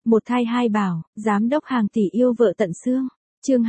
Một thai hai bảo, giám đốc hàng tỷ yêu vợ tận xương. Chương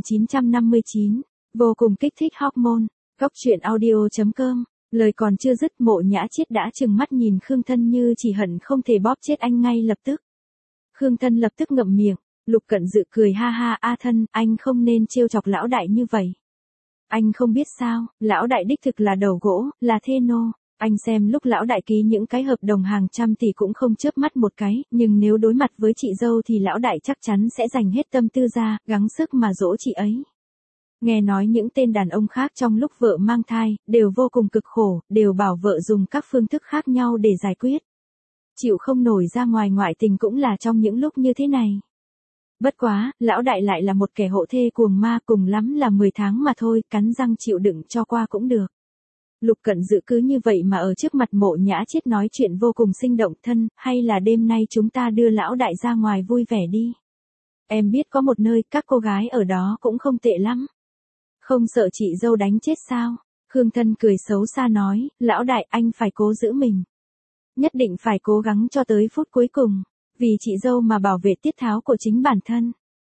2959. Vô cùng kích thích hormone. Góc truyện audio.com. Lời còn chưa dứt, Mộ Nhã Chiết đã trừng mắt nhìn Khương Thân như chỉ hận không thể bóp chết anh ngay lập tức. Khương Thân lập tức ngậm miệng. Lục Cận Dự cười ha ha, "A Thân, anh không nên trêu chọc lão đại như vậy. Anh không biết sao, lão đại đích thực là đầu gỗ, là thê nô. Anh xem lúc lão đại ký những cái hợp đồng hàng trăm tỷ cũng không chớp mắt một cái, nhưng nếu đối mặt với chị dâu thì lão đại chắc chắn sẽ dành hết tâm tư ra, gắng sức mà dỗ chị ấy." Nghe nói những tên đàn ông khác trong lúc vợ mang thai, đều vô cùng cực khổ, đều bảo vợ dùng các phương thức khác nhau để giải quyết. Chịu không nổi ra ngoài ngoại tình cũng là trong những lúc như thế này. Bất quá, lão đại lại là một kẻ hộ thê cuồng ma, cùng lắm là 10 tháng mà thôi, cắn răng chịu đựng cho qua cũng được. Lục Cận Dự cứ như vậy mà ở trước mặt Mộ Nhã Chiết nói chuyện vô cùng sinh động. "Thân, hay là đêm nay chúng ta đưa lão đại ra ngoài vui vẻ đi. Em biết có một nơi các cô gái ở đó cũng không tệ lắm. Không sợ chị dâu đánh chết sao?" Khương Thân cười xấu xa nói, "Lão đại, anh phải cố giữ mình. Nhất định phải cố gắng cho tới phút cuối cùng. Vì chị dâu mà bảo vệ tiết tháo của chính bản thân."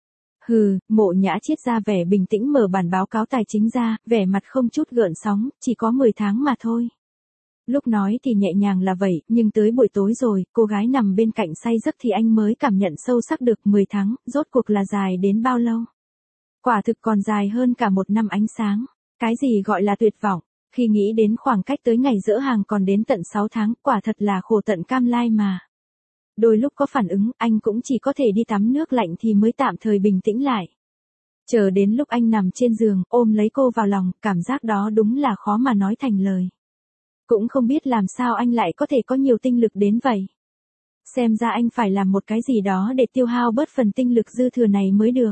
Hừ, Mộ Nhã Chiết ra vẻ bình tĩnh mở bản báo cáo tài chính ra, vẻ mặt không chút gợn sóng, "Chỉ có 10 tháng mà thôi." Lúc nói thì nhẹ nhàng là vậy, nhưng tới buổi tối rồi, cô gái nằm bên cạnh say giấc thì anh mới cảm nhận sâu sắc được 10 tháng, rốt cuộc là dài đến bao lâu. Quả thực còn dài hơn cả một năm ánh sáng. Cái gì gọi là tuyệt vọng, khi nghĩ đến khoảng cách tới ngày dỡ hàng còn đến tận 6 tháng, quả thật là khổ tận cam lai mà. Đôi lúc có phản ứng, anh cũng chỉ có thể đi tắm nước lạnh thì mới tạm thời bình tĩnh lại. Chờ đến lúc anh nằm trên giường, ôm lấy cô vào lòng, cảm giác đó đúng là khó mà nói thành lời. Cũng không biết làm sao anh lại có thể có nhiều tinh lực đến vậy. Xem ra anh phải làm một cái gì đó để tiêu hao bớt phần tinh lực dư thừa này mới được.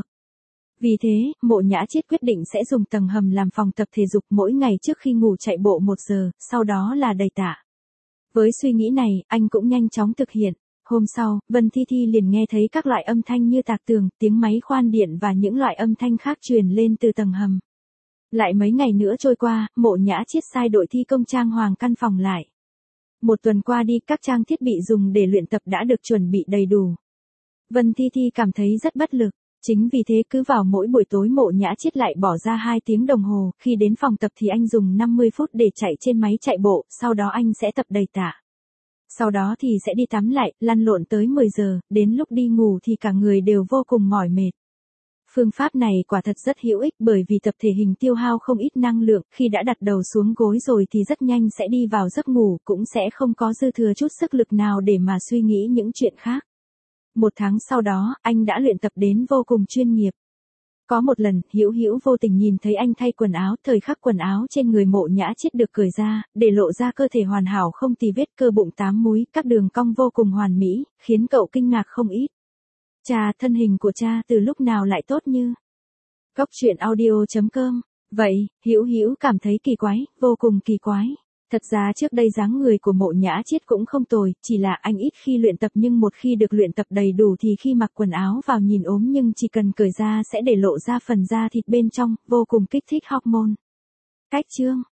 Vì thế, Mộ Nhã Chiết quyết định sẽ dùng tầng hầm làm phòng tập thể dục, mỗi ngày trước khi ngủ chạy bộ 1 giờ, sau đó là đầy tạ. Với suy nghĩ này, anh cũng nhanh chóng thực hiện. Hôm sau, Vân Thi Thi liền nghe thấy các loại âm thanh như tạc tường, tiếng máy khoan điện và những loại âm thanh khác truyền lên từ tầng hầm. Lại mấy ngày nữa trôi qua, Mộ Nhã Chiết sai đội thi công trang hoàng căn phòng lại. Một tuần qua đi, các trang thiết bị dùng để luyện tập đã được chuẩn bị đầy đủ. Vân Thi Thi cảm thấy rất bất lực. Chính vì thế cứ vào mỗi buổi tối Mộ Nhã Chiết lại bỏ ra 2 tiếng đồng hồ, khi đến phòng tập thì anh dùng 50 phút để chạy trên máy chạy bộ, sau đó anh sẽ tập đầy tạ. Sau đó thì sẽ đi tắm lại, lăn lộn tới 10 giờ, đến lúc đi ngủ thì cả người đều vô cùng mỏi mệt. Phương pháp này quả thật rất hữu ích, bởi vì tập thể hình tiêu hao không ít năng lượng, khi đã đặt đầu xuống gối rồi thì rất nhanh sẽ đi vào giấc ngủ, cũng sẽ không có dư thừa chút sức lực nào để mà suy nghĩ những chuyện khác. 1 tháng sau đó, anh đã luyện tập đến vô cùng chuyên nghiệp. Có một lần, Hữu Hữu vô tình nhìn thấy anh thay quần áo, thời khắc quần áo trên người Mộ Nhã Chiết được cởi ra, để lộ ra cơ thể hoàn hảo không tì vết, cơ bụng 8 múi, các đường cong vô cùng hoàn mỹ, khiến cậu kinh ngạc không ít. "Cha, thân hình của cha từ lúc nào lại tốt như?" Góc truyện audio.com. Vậy, Hữu Hữu cảm thấy kỳ quái, vô cùng kỳ quái. Thật ra trước đây dáng người của Mộ Nhã Chiết cũng không tồi, chỉ là anh ít khi luyện tập, nhưng một khi được luyện tập đầy đủ thì khi mặc quần áo vào nhìn ốm, nhưng chỉ cần cởi ra sẽ để lộ ra phần da thịt bên trong, vô cùng kích thích hormone. Cách chương.